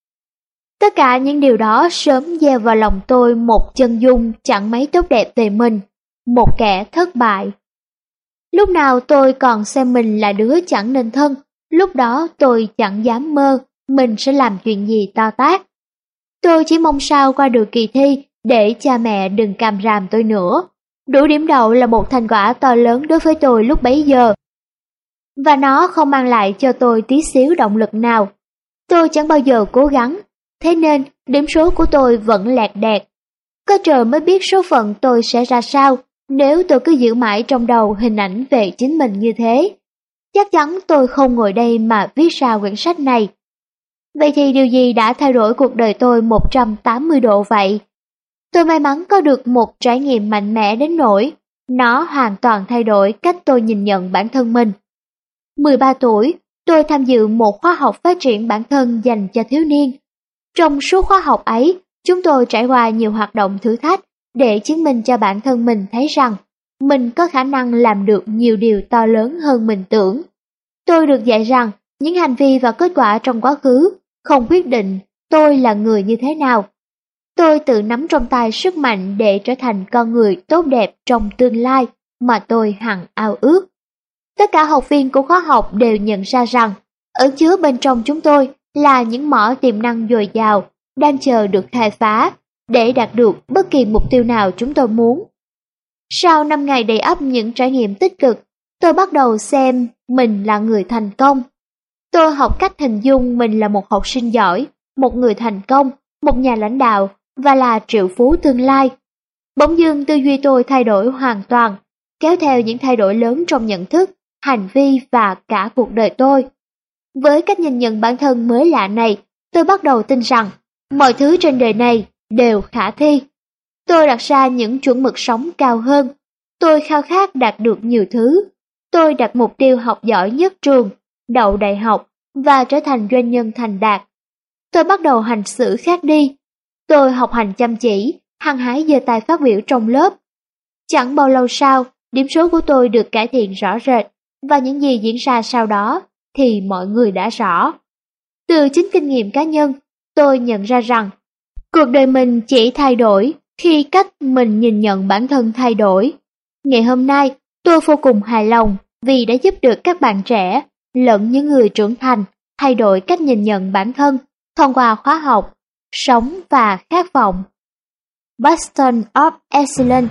Tất cả những điều đó sớm gieo vào lòng tôi một chân dung chẳng mấy tốt đẹp về mình, một kẻ thất bại. Lúc nào tôi còn xem mình là đứa chẳng nên thân, lúc đó tôi chẳng dám mơ mình sẽ làm chuyện gì to tát. Tôi chỉ mong sao qua được kỳ thi để cha mẹ đừng càm ràm tôi nữa. Đủ điểm đậu là một thành quả to lớn đối với tôi lúc bấy giờ. Và nó không mang lại cho tôi tí xíu động lực nào. Tôi chẳng bao giờ cố gắng, thế nên điểm số của tôi vẫn lẹt đẹt. Có trời mới biết số phận tôi sẽ ra sao nếu tôi cứ giữ mãi trong đầu hình ảnh về chính mình như thế. Chắc chắn tôi không ngồi đây mà viết ra quyển sách này. Vậy thì điều gì đã thay đổi cuộc đời tôi 180 độ vậy? Tôi may mắn có được một trải nghiệm mạnh mẽ đến nỗi nó hoàn toàn thay đổi cách tôi nhìn nhận bản thân mình. 13 tuổi, tôi tham dự một khóa học phát triển bản thân dành cho thiếu niên. Trong suốt khóa học ấy, chúng tôi trải qua nhiều hoạt động thử thách để chứng minh cho bản thân mình thấy rằng mình có khả năng làm được nhiều điều to lớn hơn mình tưởng. Tôi được dạy rằng những hành vi và kết quả trong quá khứ không quyết định tôi là người như thế nào. Tôi tự nắm trong tay sức mạnh để trở thành con người tốt đẹp trong tương lai mà tôi hằng ao ước. Tất cả học viên của khóa học đều nhận ra rằng ẩn chứa bên trong chúng tôi là những mỏ tiềm năng dồi dào đang chờ được khai phá để đạt được bất kỳ mục tiêu nào chúng tôi muốn. Sau 5 ngày đầy ắp những trải nghiệm tích cực, tôi bắt đầu xem mình là người thành công. Tôi học cách hình dung mình là một học sinh giỏi, một người thành công, một nhà lãnh đạo và là triệu phú tương lai. Bỗng dưng tư duy tôi thay đổi hoàn toàn, kéo theo những thay đổi lớn trong nhận thức, hành vi và cả cuộc đời tôi. Với cách nhìn nhận bản thân mới lạ này, tôi bắt đầu tin rằng mọi thứ trên đời này đều khả thi. Tôi đặt ra những chuẩn mực sống cao hơn. Tôi khao khát đạt được nhiều thứ. Tôi đặt mục tiêu học giỏi nhất trường, đậu đại học và trở thành doanh nhân thành đạt. Tôi bắt đầu hành xử khác đi. Tôi học hành chăm chỉ, hăng hái giơ tay phát biểu trong lớp. Chẳng bao lâu sau, điểm số của tôi được cải thiện rõ rệt, và những gì diễn ra sau đó thì mọi người đã rõ. Từ chính kinh nghiệm cá nhân, tôi nhận ra rằng cuộc đời mình chỉ thay đổi khi cách mình nhìn nhận bản thân thay đổi. Ngày hôm nay, tôi vô cùng hài lòng vì đã giúp được các bạn trẻ lẫn những người trưởng thành thay đổi cách nhìn nhận bản thân thông qua khóa học Sống và Khát vọng Bastion of Excellence.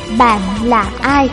Bạn là ai?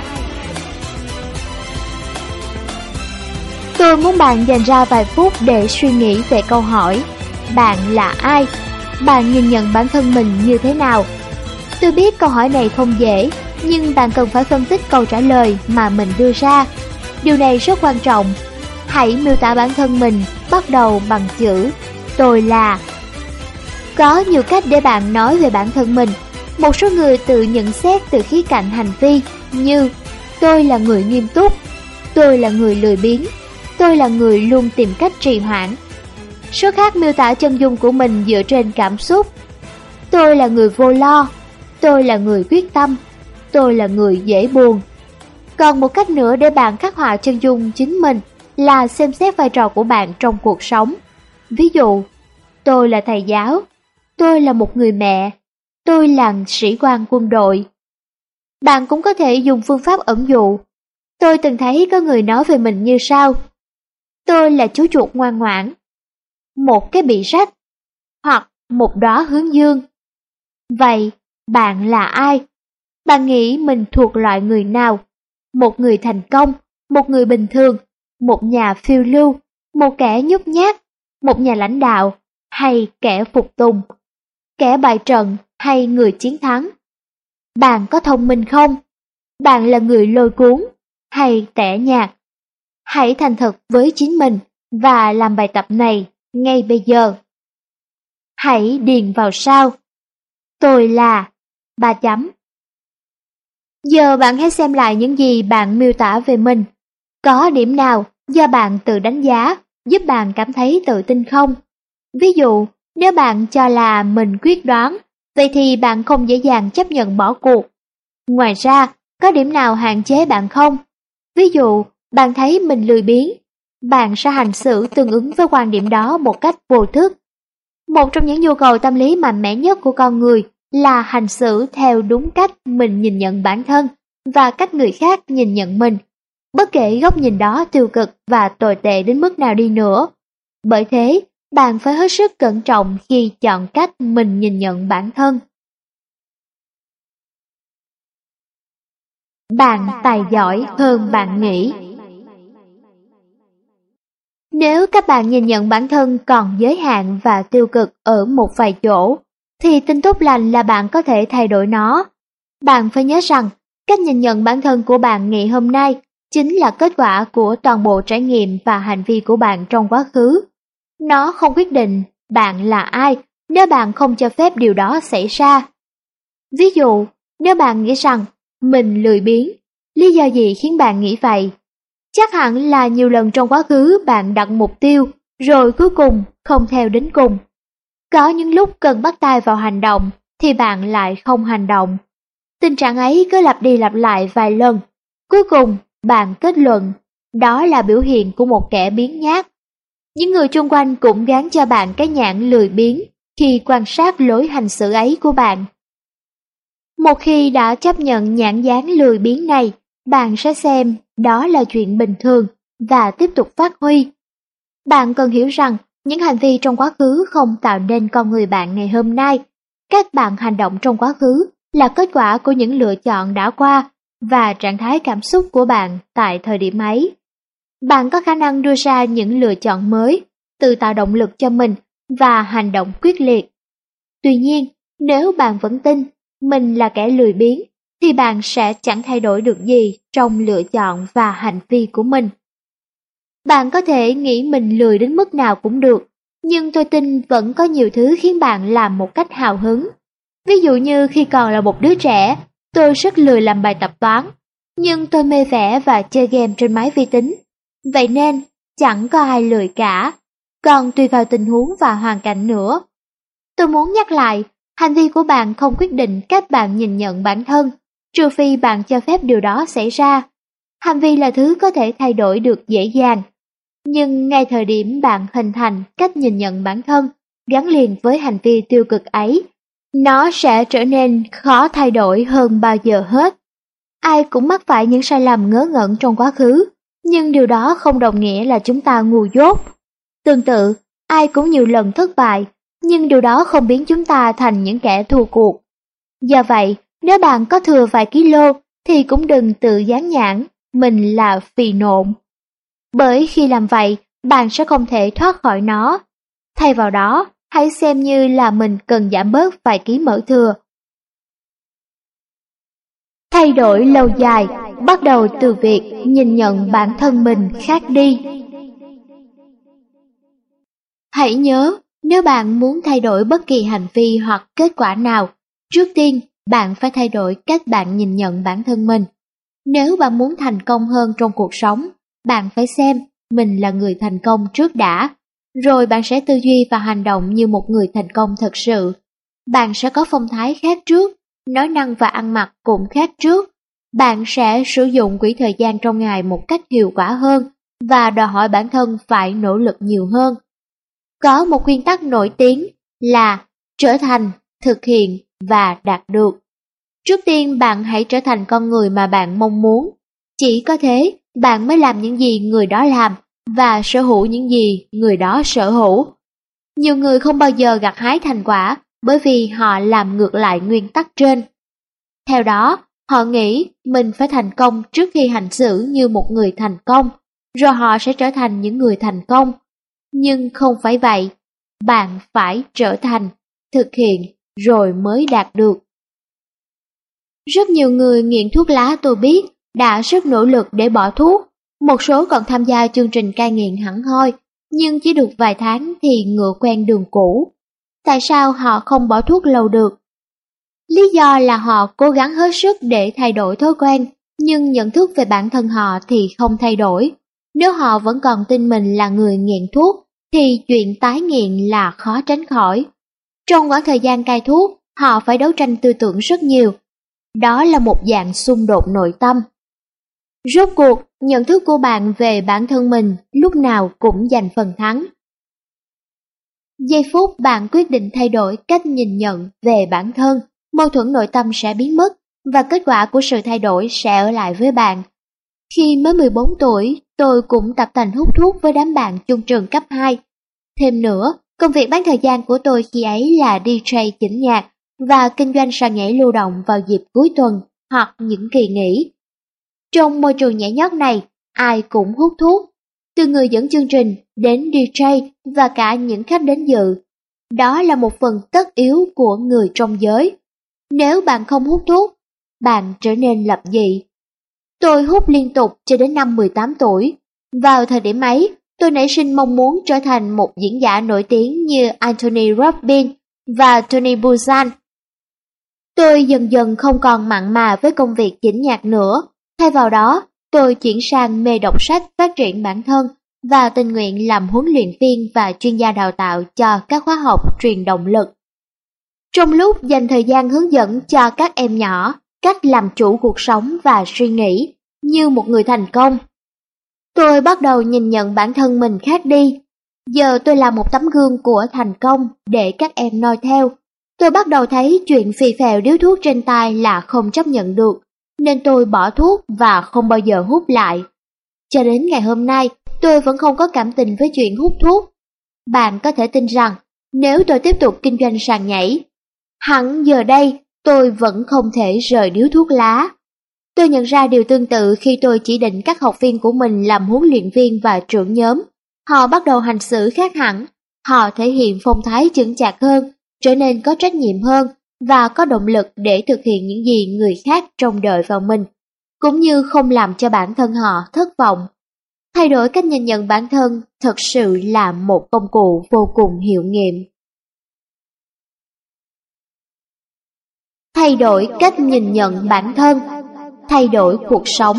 Tôi muốn bạn dành ra vài phút để suy nghĩ về câu hỏi bạn là ai? Bạn nhìn nhận bản thân mình như thế nào? Tôi biết câu hỏi này không dễ, nhưng bạn cần phải phân tích câu trả lời mà mình đưa ra. Điều này rất quan trọng. Hãy miêu tả bản thân mình bắt đầu bằng chữ tôi là. Có nhiều cách để bạn nói về bản thân mình. Một số người tự nhận xét từ khía cạnh hành vi như tôi là người nghiêm túc, tôi là người lười biếng, tôi là người luôn tìm cách trì hoãn. Số khác miêu tả chân dung của mình dựa trên cảm xúc. Tôi là người vô lo, tôi là người quyết tâm, tôi là người dễ buồn. Còn một cách nữa để bạn khắc họa chân dung chính mình là xem xét vai trò của bạn trong cuộc sống. Ví dụ, tôi là thầy giáo, tôi là một người mẹ, tôi là sĩ quan quân đội. Bạn cũng có thể dùng phương pháp ẩn dụ. Tôi từng thấy có người nói về mình như sau: tôi là chú chuột ngoan ngoãn, một cái bị rách, hoặc một đóa hướng dương. Vậy, bạn là ai? Bạn nghĩ mình thuộc loại người nào? Một người thành công, một người bình thường, một nhà phiêu lưu, một kẻ nhút nhát, một nhà lãnh đạo, hay kẻ phục tùng, kẻ bại trận hay người chiến thắng? Bạn có thông minh không? Bạn là người lôi cuốn hay tẻ nhạt? Hãy thành thật với chính mình và làm bài tập này ngay bây giờ. Hãy điền vào sau tôi là 3 chấm. Giờ bạn hãy xem lại những gì bạn miêu tả về mình. Có điểm nào do bạn tự đánh giá giúp bạn cảm thấy tự tin không? Ví dụ, nếu bạn cho là mình quyết đoán, vậy thì bạn không dễ dàng chấp nhận bỏ cuộc. Ngoài ra, có điểm nào hạn chế bạn không? Ví dụ, bạn thấy mình lười biếng, bạn sẽ hành xử tương ứng với quan điểm đó một cách vô thức. Một trong những nhu cầu tâm lý mạnh mẽ nhất của con người là hành xử theo đúng cách mình nhìn nhận bản thân và cách người khác nhìn nhận mình, bất kể góc nhìn đó tiêu cực và tồi tệ đến mức nào đi nữa. Bởi thế, bạn phải hết sức cẩn trọng khi chọn cách mình nhìn nhận bản thân. Bạn tài giỏi hơn bạn nghĩ. Nếu các bạn nhìn nhận bản thân còn giới hạn và tiêu cực ở một vài chỗ, thì tin tốt lành là bạn có thể thay đổi nó. Bạn phải nhớ rằng, cách nhìn nhận bản thân của bạn ngày hôm nay chính là kết quả của toàn bộ trải nghiệm và hành vi của bạn trong quá khứ. Nó không quyết định bạn là ai nếu bạn không cho phép điều đó xảy ra. Ví dụ, nếu bạn nghĩ rằng mình lười biếng, lý do gì khiến bạn nghĩ vậy? Chắc hẳn là nhiều lần trong quá khứ bạn đặt mục tiêu, rồi cuối cùng không theo đến cùng. Có những lúc cần bắt tay vào hành động, thì bạn lại không hành động. Tình trạng ấy cứ lặp đi lặp lại vài lần. Cuối cùng, bạn kết luận, đó là biểu hiện của một kẻ biếng nhác. Những người chung quanh cũng gán cho bạn cái nhãn lười biếng khi quan sát lối hành xử ấy của bạn. Một khi đã chấp nhận nhãn dán lười biếng này, bạn sẽ xem đó là chuyện bình thường và tiếp tục phát huy. Bạn cần hiểu rằng những hành vi trong quá khứ không tạo nên con người bạn ngày hôm nay. Các bạn hành động trong quá khứ là kết quả của những lựa chọn đã qua và trạng thái cảm xúc của bạn tại thời điểm ấy. Bạn có khả năng đưa ra những lựa chọn mới, tự tạo động lực cho mình và hành động quyết liệt. Tuy nhiên, nếu bạn vẫn tin mình là kẻ lười biếng, thì bạn sẽ chẳng thay đổi được gì trong lựa chọn và hành vi của mình. Bạn có thể nghĩ mình lười đến mức nào cũng được, nhưng tôi tin vẫn có nhiều thứ khiến bạn làm một cách hào hứng. Ví dụ như khi còn là một đứa trẻ, tôi rất lười làm bài tập toán, nhưng tôi mê vẽ và chơi game trên máy vi tính. Vậy nên, chẳng có ai lười cả, còn tùy vào tình huống và hoàn cảnh nữa. Tôi muốn nhắc lại, hành vi của bạn không quyết định cách bạn nhìn nhận bản thân, trừ phi bạn cho phép điều đó xảy ra. Hành vi là thứ có thể thay đổi được dễ dàng, nhưng ngay thời điểm bạn hình thành cách nhìn nhận bản thân gắn liền với hành vi tiêu cực ấy, nó sẽ trở nên khó thay đổi hơn bao giờ hết. Ai cũng mắc phải những sai lầm ngớ ngẩn trong quá khứ, nhưng điều đó không đồng nghĩa là chúng ta ngu dốt. Tương tự, ai cũng nhiều lần thất bại, nhưng điều đó không biến chúng ta thành những kẻ thua cuộc. Do vậy, nếu bạn có thừa vài kilo thì cũng đừng tự dán nhãn mình là phì nộn. Bởi khi làm vậy, bạn sẽ không thể thoát khỏi nó. Thay vào đó, hãy xem như là mình cần giảm bớt vài ký mỡ thừa. Thay đổi lâu dài, bắt đầu từ việc nhìn nhận bản thân mình khác đi. Hãy nhớ, nếu bạn muốn thay đổi bất kỳ hành vi hoặc kết quả nào, trước tiên bạn phải thay đổi cách bạn nhìn nhận bản thân mình. Nếu bạn muốn thành công hơn trong cuộc sống, bạn phải xem mình là người thành công trước đã, rồi bạn sẽ tư duy và hành động như một người thành công thật sự. Bạn sẽ có phong thái khác trước, nói năng và ăn mặc cũng khác trước. Bạn sẽ sử dụng quỹ thời gian trong ngày một cách hiệu quả hơn và đòi hỏi bản thân phải nỗ lực nhiều hơn. Có một nguyên tắc nổi tiếng là trở thành, thực hiện và đạt được. Trước tiên bạn hãy trở thành con người mà bạn mong muốn. Chỉ có thế, bạn mới làm những gì người đó làm và sở hữu những gì người đó sở hữu. Nhiều người không bao giờ gặt hái thành quả bởi vì họ làm ngược lại nguyên tắc trên. Theo đó, họ nghĩ mình phải thành công trước khi hành xử như một người thành công, rồi họ sẽ trở thành những người thành công. Nhưng không phải vậy, bạn phải trở thành, thực hiện rồi mới đạt được. Rất nhiều người nghiện thuốc lá tôi biết đã rất nỗ lực để bỏ thuốc, một số còn tham gia chương trình cai nghiện hẳn hoi, nhưng chỉ được vài tháng thì ngựa quen đường cũ. Tại sao họ không bỏ thuốc lâu được? Lý do là họ cố gắng hết sức để thay đổi thói quen, nhưng nhận thức về bản thân họ thì không thay đổi. Nếu họ vẫn còn tin mình là người nghiện thuốc, thì chuyện tái nghiện là khó tránh khỏi. Trong quãng thời gian cai thuốc, họ phải đấu tranh tư tưởng rất nhiều. Đó là một dạng xung đột nội tâm. Rốt cuộc, nhận thức của bạn về bản thân mình lúc nào cũng giành phần thắng. Giây phút bạn quyết định thay đổi cách nhìn nhận về bản thân, mâu thuẫn nội tâm sẽ biến mất và kết quả của sự thay đổi sẽ ở lại với bạn. Khi mới 14 tuổi, tôi cũng tập tành hút thuốc với đám bạn chung trường cấp 2. Thêm nữa, công việc bán thời gian của tôi khi ấy là DJ chỉnh nhạc và kinh doanh sàn nhảy lưu động vào dịp cuối tuần hoặc những kỳ nghỉ. Trong môi trường nhảy nhót này, ai cũng hút thuốc, từ người dẫn chương trình đến DJ và cả những khách đến dự. Đó là một phần tất yếu của người trong giới. Nếu bạn không hút thuốc, bạn trở nên lập dị. Tôi hút liên tục cho đến năm 18 tuổi. Vào thời điểm ấy, tôi nảy sinh mong muốn trở thành một diễn giả nổi tiếng như Anthony Robbins và Tony Buzan. Tôi dần dần không còn mặn mà với công việc chỉnh nhạc nữa. Thay vào đó, tôi chuyển sang mê đọc sách, phát triển bản thân và tình nguyện làm huấn luyện viên và chuyên gia đào tạo cho các khóa học truyền động lực. Trong lúc dành thời gian hướng dẫn cho các em nhỏ cách làm chủ cuộc sống và suy nghĩ như một người thành công, tôi bắt đầu nhìn nhận bản thân mình khác đi. Giờ tôi là một tấm gương của thành công để các em noi theo. Tôi bắt đầu thấy chuyện phì phèo điếu thuốc trên tay là không chấp nhận được, nên tôi bỏ thuốc và không bao giờ hút lại. Cho đến ngày hôm nay, tôi vẫn không có cảm tình với chuyện hút thuốc. Bạn có thể tin rằng, nếu tôi tiếp tục kinh doanh sàn nhảy, hẳn giờ đây tôi vẫn không thể rời điếu thuốc lá. Tôi nhận ra điều tương tự khi tôi chỉ định các học viên của mình làm huấn luyện viên và trưởng nhóm. Họ bắt đầu hành xử khác hẳn, họ thể hiện phong thái chững chạc hơn, trở nên có trách nhiệm hơn và có động lực để thực hiện những gì người khác trông đợi vào mình, cũng như không làm cho bản thân họ thất vọng. Thay đổi cách nhìn nhận bản thân thật sự là một công cụ vô cùng hiệu nghiệm. Thay đổi cách nhìn nhận bản thân, thay đổi cuộc sống.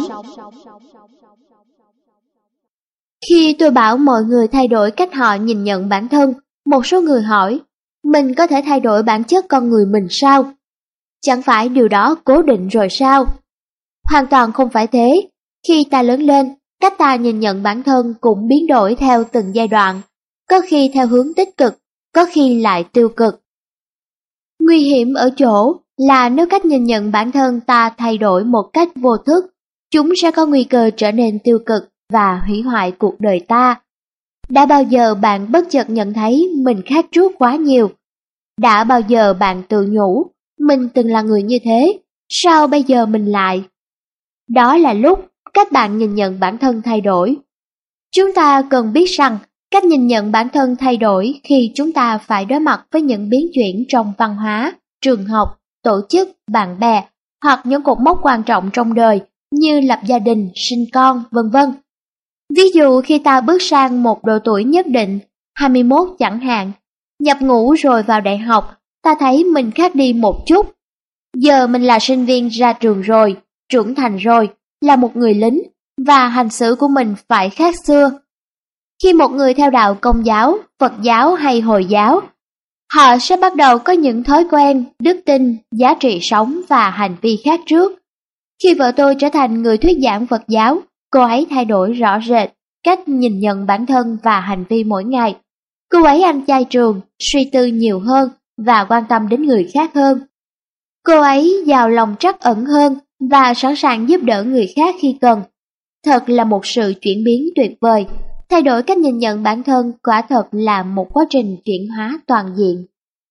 Khi tôi bảo mọi người thay đổi cách họ nhìn nhận bản thân, một số người hỏi, mình có thể thay đổi bản chất con người mình sao? Chẳng phải điều đó cố định rồi sao? Hoàn toàn không phải thế. Khi ta lớn lên, cách ta nhìn nhận bản thân cũng biến đổi theo từng giai đoạn, có khi theo hướng tích cực, có khi lại tiêu cực. Nguy hiểm ở chỗ là nếu cách nhìn nhận bản thân ta thay đổi một cách vô thức, chúng sẽ có nguy cơ trở nên tiêu cực và hủy hoại cuộc đời ta. Đã bao giờ bạn bất chợt nhận thấy mình khác trước quá nhiều? Đã bao giờ bạn tự nhủ, mình từng là người như thế, sao bây giờ mình lại? Đó là lúc cách bạn nhìn nhận bản thân thay đổi. Chúng ta cần biết rằng cách nhìn nhận bản thân thay đổi khi chúng ta phải đối mặt với những biến chuyển trong văn hóa, trường học, tổ chức, bạn bè hoặc những cột mốc quan trọng trong đời như lập gia đình, sinh con, vân vân. Ví dụ khi ta bước sang một độ tuổi nhất định, 21 chẳng hạn, nhập ngũ rồi vào đại học, ta thấy mình khác đi một chút. Giờ mình là sinh viên ra trường rồi, trưởng thành rồi, là một người lính, và hành xử của mình phải khác xưa. Khi một người theo đạo Công giáo, Phật giáo hay Hồi giáo, họ sẽ bắt đầu có những thói quen, đức tin, giá trị sống và hành vi khác trước. Khi vợ tôi trở thành người thuyết giảng Phật giáo, cô ấy thay đổi rõ rệt cách nhìn nhận bản thân và hành vi mỗi ngày. Cô ấy ăn chay trường, suy tư nhiều hơn và quan tâm đến người khác hơn. Cô ấy giàu lòng trắc ẩn hơn và sẵn sàng giúp đỡ người khác khi cần. Thật là một sự chuyển biến tuyệt vời. Thay đổi cách nhìn nhận bản thân quả thật là một quá trình chuyển hóa toàn diện.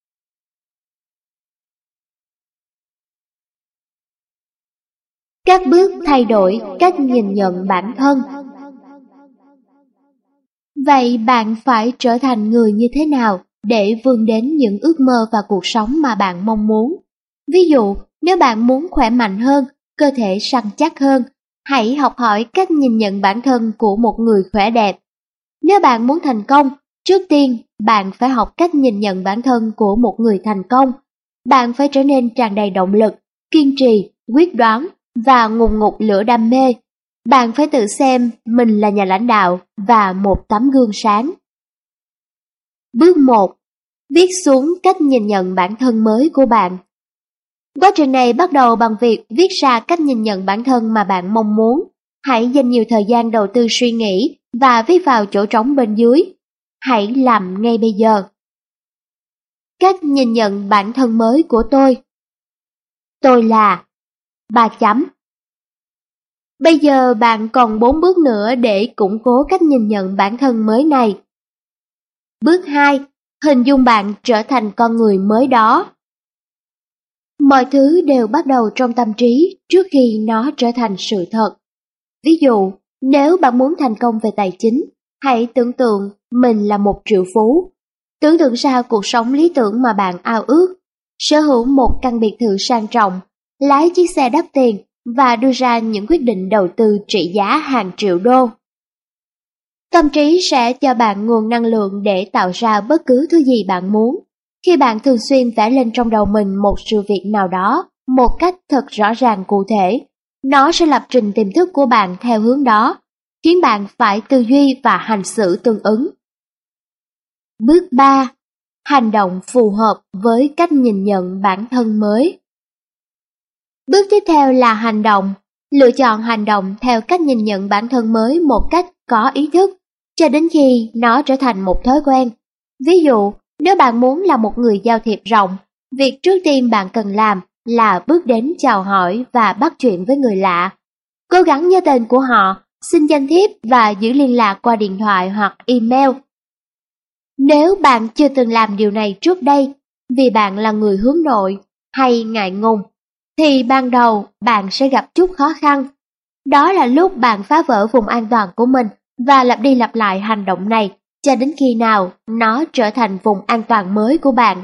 Các bước thay đổi cách nhìn nhận bản thân. Vậy bạn phải trở thành người như thế nào để vươn đến những ước mơ và cuộc sống mà bạn mong muốn? Ví dụ, nếu bạn muốn khỏe mạnh hơn, cơ thể săn chắc hơn, hãy học hỏi cách nhìn nhận bản thân của một người khỏe đẹp. Nếu bạn muốn thành công, trước tiên bạn phải học cách nhìn nhận bản thân của một người thành công. Bạn phải trở nên tràn đầy động lực, kiên trì, quyết đoán và ngùn ngụt lửa đam mê. Bạn phải tự xem mình là nhà lãnh đạo và một tấm gương sáng. Bước 1. Viết xuống cách nhìn nhận bản thân mới của bạn. Quá trình này bắt đầu bằng việc viết ra cách nhìn nhận bản thân mà bạn mong muốn. Hãy dành nhiều thời gian đầu tư suy nghĩ và viết vào chỗ trống bên dưới. Hãy làm ngay bây giờ. Cách nhìn nhận bản thân mới của tôi. Tôi là... 3 chấm. Bây giờ bạn còn 4 bước nữa để củng cố cách nhìn nhận bản thân mới này. Bước 2. Hình dung bạn trở thành con người mới đó. Mọi thứ đều bắt đầu trong tâm trí trước khi nó trở thành sự thật. Ví dụ, nếu bạn muốn thành công về tài chính, hãy tưởng tượng mình là một triệu phú. Tưởng tượng ra cuộc sống lý tưởng mà bạn ao ước, sở hữu một căn biệt thự sang trọng, lái chiếc xe đắt tiền và đưa ra những quyết định đầu tư trị giá hàng triệu đô. Tâm trí sẽ cho bạn nguồn năng lượng để tạo ra bất cứ thứ gì bạn muốn. Khi bạn thường xuyên vẽ lên trong đầu mình một sự việc nào đó một cách thật rõ ràng cụ thể, nó sẽ lập trình tiềm thức của bạn theo hướng đó, khiến bạn phải tư duy và hành xử tương ứng. Bước 3. Hành động phù hợp với cách nhìn nhận bản thân mới. Bước tiếp theo là hành động. Lựa chọn hành động theo cách nhìn nhận bản thân mới một cách có ý thức, cho đến khi nó trở thành một thói quen. Ví dụ, nếu bạn muốn là một người giao thiệp rộng, việc trước tiên bạn cần làm là bước đến chào hỏi và bắt chuyện với người lạ. Cố gắng nhớ tên của họ, xin danh thiếp và giữ liên lạc qua điện thoại hoặc email. Nếu bạn chưa từng làm điều này trước đây, vì bạn là người hướng nội hay ngại ngùng, thì ban đầu bạn sẽ gặp chút khó khăn. Đó là lúc bạn phá vỡ vùng an toàn của mình và lặp đi lặp lại hành động này cho đến khi nào nó trở thành vùng an toàn mới của bạn.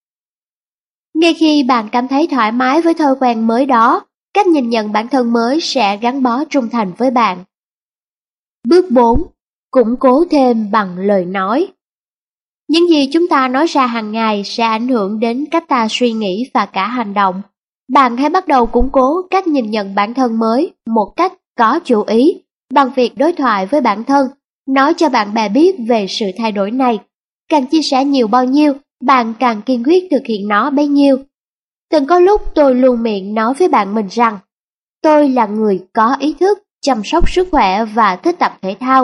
Ngay khi bạn cảm thấy thoải mái với thói quen mới đó, cách nhìn nhận bản thân mới sẽ gắn bó trung thành với bạn. Bước 4. Củng cố thêm bằng lời nói. Những gì chúng ta nói ra hàng ngày sẽ ảnh hưởng đến cách ta suy nghĩ và cả hành động. Bạn hãy bắt đầu củng cố cách nhìn nhận bản thân mới một cách có chủ ý bằng việc đối thoại với bản thân, nói cho bạn bè biết về sự thay đổi này. Càng chia sẻ nhiều bao nhiêu, bạn càng kiên quyết thực hiện nó bấy nhiêu. Từng có lúc tôi luôn miệng nói với bạn mình rằng, tôi là người có ý thức, chăm sóc sức khỏe và thích tập thể thao.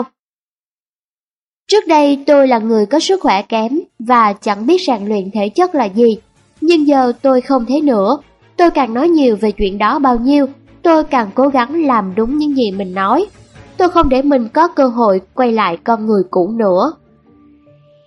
Trước đây tôi là người có sức khỏe kém và chẳng biết rèn luyện thể chất là gì, nhưng giờ tôi không thế nữa. Tôi càng nói nhiều về chuyện đó bao nhiêu, tôi càng cố gắng làm đúng những gì mình nói. Tôi không để mình có cơ hội quay lại con người cũ nữa.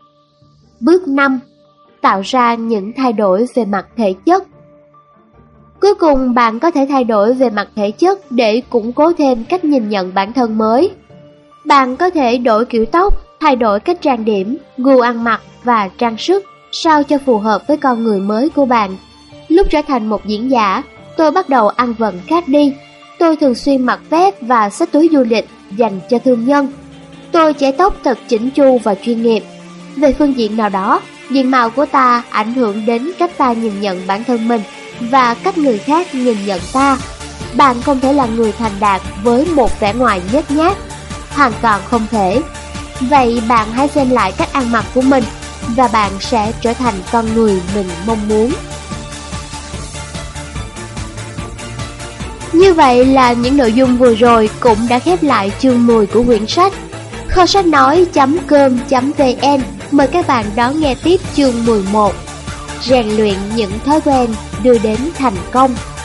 Bước 5. Tạo ra những thay đổi về mặt thể chất. Cuối cùng bạn có thể thay đổi về mặt thể chất để củng cố thêm cách nhìn nhận bản thân mới. Bạn có thể đổi kiểu tóc, thay đổi cách trang điểm, gu ăn mặc và trang sức sao cho phù hợp với con người mới của bạn. Lúc trở thành một diễn giả, tôi bắt đầu ăn vận khác đi. Tôi thường xuyên mặc vest và xách túi du lịch dành cho thương nhân. Tôi chải tóc thật chỉnh chu và chuyên nghiệp. Về phương diện nào đó, diện mạo của ta ảnh hưởng đến cách ta nhìn nhận bản thân mình và cách người khác nhìn nhận ta. Bạn không thể là người thành đạt với một vẻ ngoài nhếch nhác, hoàn toàn không thể. Vậy bạn hãy xem lại cách ăn mặc của mình và bạn sẽ trở thành con người mình mong muốn. Như vậy là những nội dung vừa rồi cũng đã khép lại chương 10 của quyển sách. Kho sách nói.com.vn mời các bạn đón nghe tiếp chương 11. Rèn luyện những thói quen đưa đến thành công.